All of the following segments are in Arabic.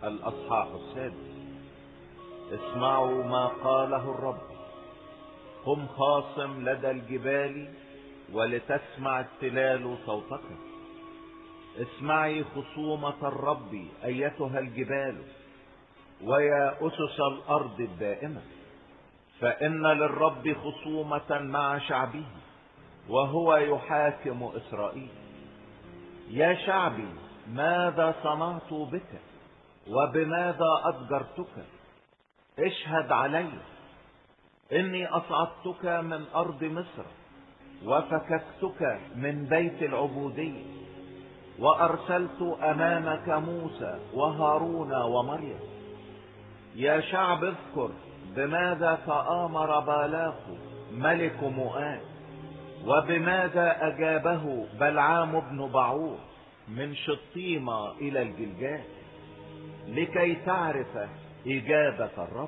الأصحاح 6. اسمعوا ما قاله الرب. قم خاصم لدى الجبال ولتسمع التلال صوتك. اسمعي خصومة الرب أيتها الجبال ويا أسس الأرض الدائمة، فإن للرب خصومة مع شعبه وهو يحاكم إسرائيل. يا شعبي، ماذا صنعت بك وبماذا أضجرتك؟ اشهد علي. إني أصعدتك من أرض مصر وفككتك من بيت العبودية، وأرسلت أمامك موسى وهارون ومريم. يا شعب، اذكر بماذا تآمر بالاق ملك مؤاب، وبماذا أجابه بلعام بن بعور من شطيم إلى الجلجال، لكي تعرف إجابة الرب.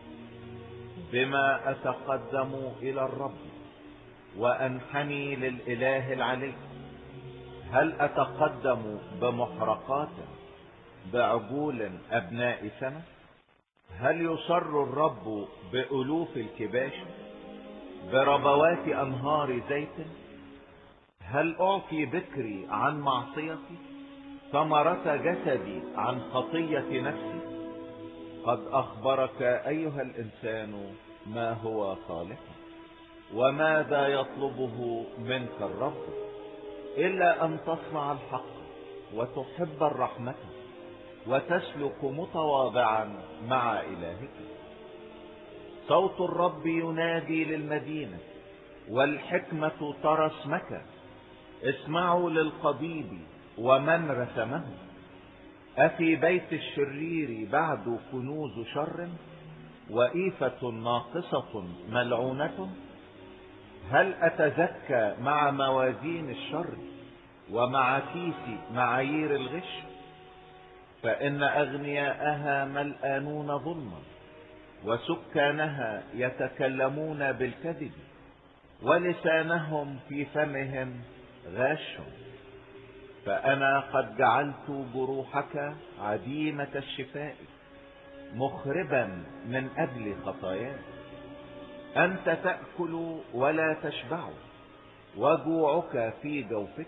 بما أتقدم إلى الرب وأنحني للإله العلي. هل أتقدم بمحرقات بعجول أبناء سنة؟ هل يصر الرب بألوف الكباش بربوات أنهار زيت؟ هل أعطي بكري عن معصيتي، ثمرة جسدي عن خطية نفسي؟ قد أخبرك أيها الإنسان ما هو صالح، وماذا يطلبه منك الرب إلا أن تصنع الحق وتحب الرحمة وتسلك متواضعا مع إلهك. صوت الرب ينادي للمدينة والحكمة ترى اسمك. اسمعوا للقضيب ومن رسمه. أفي بيت الشرير بعد كنوز شر وإيفة ناقصة ملعونة؟ هل أتزكى مع موازين الشر ومع كيس معايير الغش؟ فإن أغنياءها ملآنون ظلما وسكانها يتكلمون بالكذب، ولسانهم في فمهم غاش. فأنا قد جعلت جروحك عديمة الشفاء، مخربا من أجل خطاياك. أنت تأكل ولا تشبع، وجوعك في جوفك،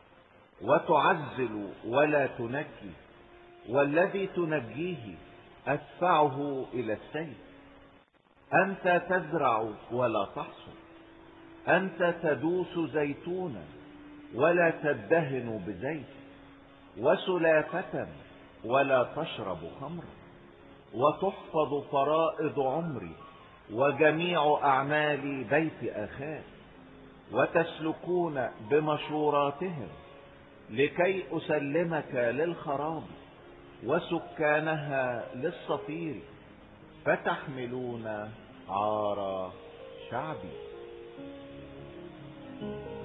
وتعزل ولا تنجي، والذي تنجيه أدفعه إلى السيف. أنت تزرع ولا تحصد، أنت تدوس زيتونا ولا تدهن بزيت، وسلافة ولا تشرب خمرا، وتحفظ فرائض عمري وجميع أعمال بيت أخاك، وتسلكون بمشوراتهم، لكي أسلمك للخراب وسكانها للصفير، فتحملون عار شعبي.